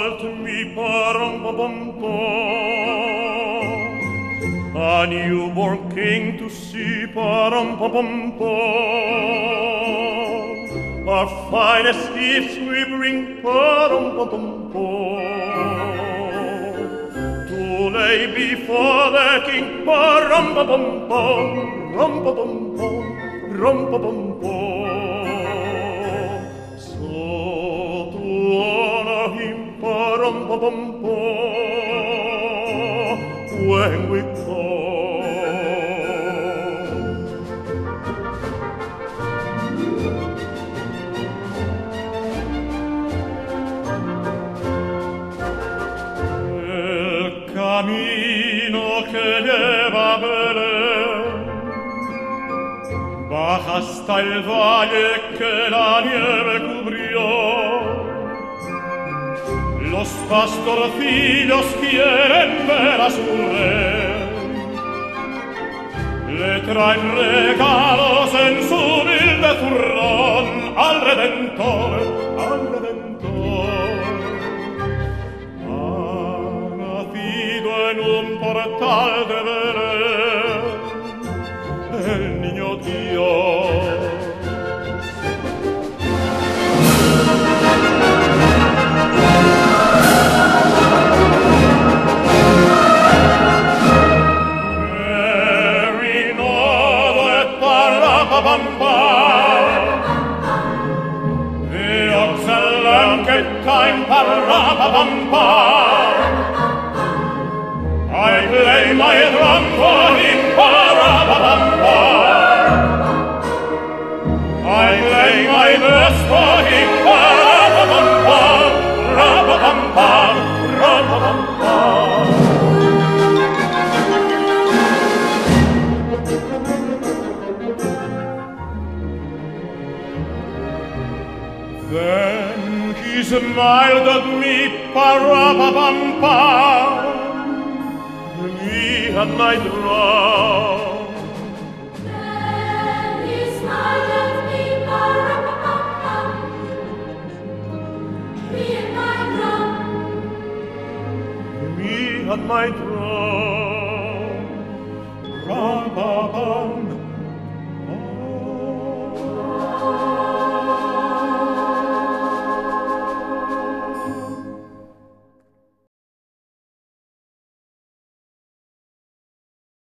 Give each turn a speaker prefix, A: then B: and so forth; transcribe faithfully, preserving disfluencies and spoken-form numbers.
A: smiled to me, pa-rum-pa-bum-pum. A newborn king to see, pa-rum-pa-bum-pum. Our finest gifts we bring, pa-rum-pa-bum-pum. To lay before the king, pa-rum-pa-bum-pum, rum-pa-bum-pum, rum-pa-bum-pum. So to honor him, pa-rum-pa-bum-pum, when we come. El camino que lleva a Belén baja hasta el valle que la nieve cubrió. Los pastorcillos quieren ver a su rey, le traen regalos en su humilde zurrón al Redentor, al Redentor. Ha nacido en un portal de Belén el niño Dios. The ox and lamb get time, pa-ra-pa-bum-pa. I play my drum for him, pa-ra-pa-bum-pa. I play my best for him, pa-ra-pa-bum-pa, ra-pa-bum-pa, ra-pa-bum-pa. Then he smiled at me, pa-ra-pa-bum-pa. Me and my drum.
B: Then he smiled at me, pa-ra-pa-bum-pa. Me and my drum.
A: Me and my drum. Ram-pa-bum.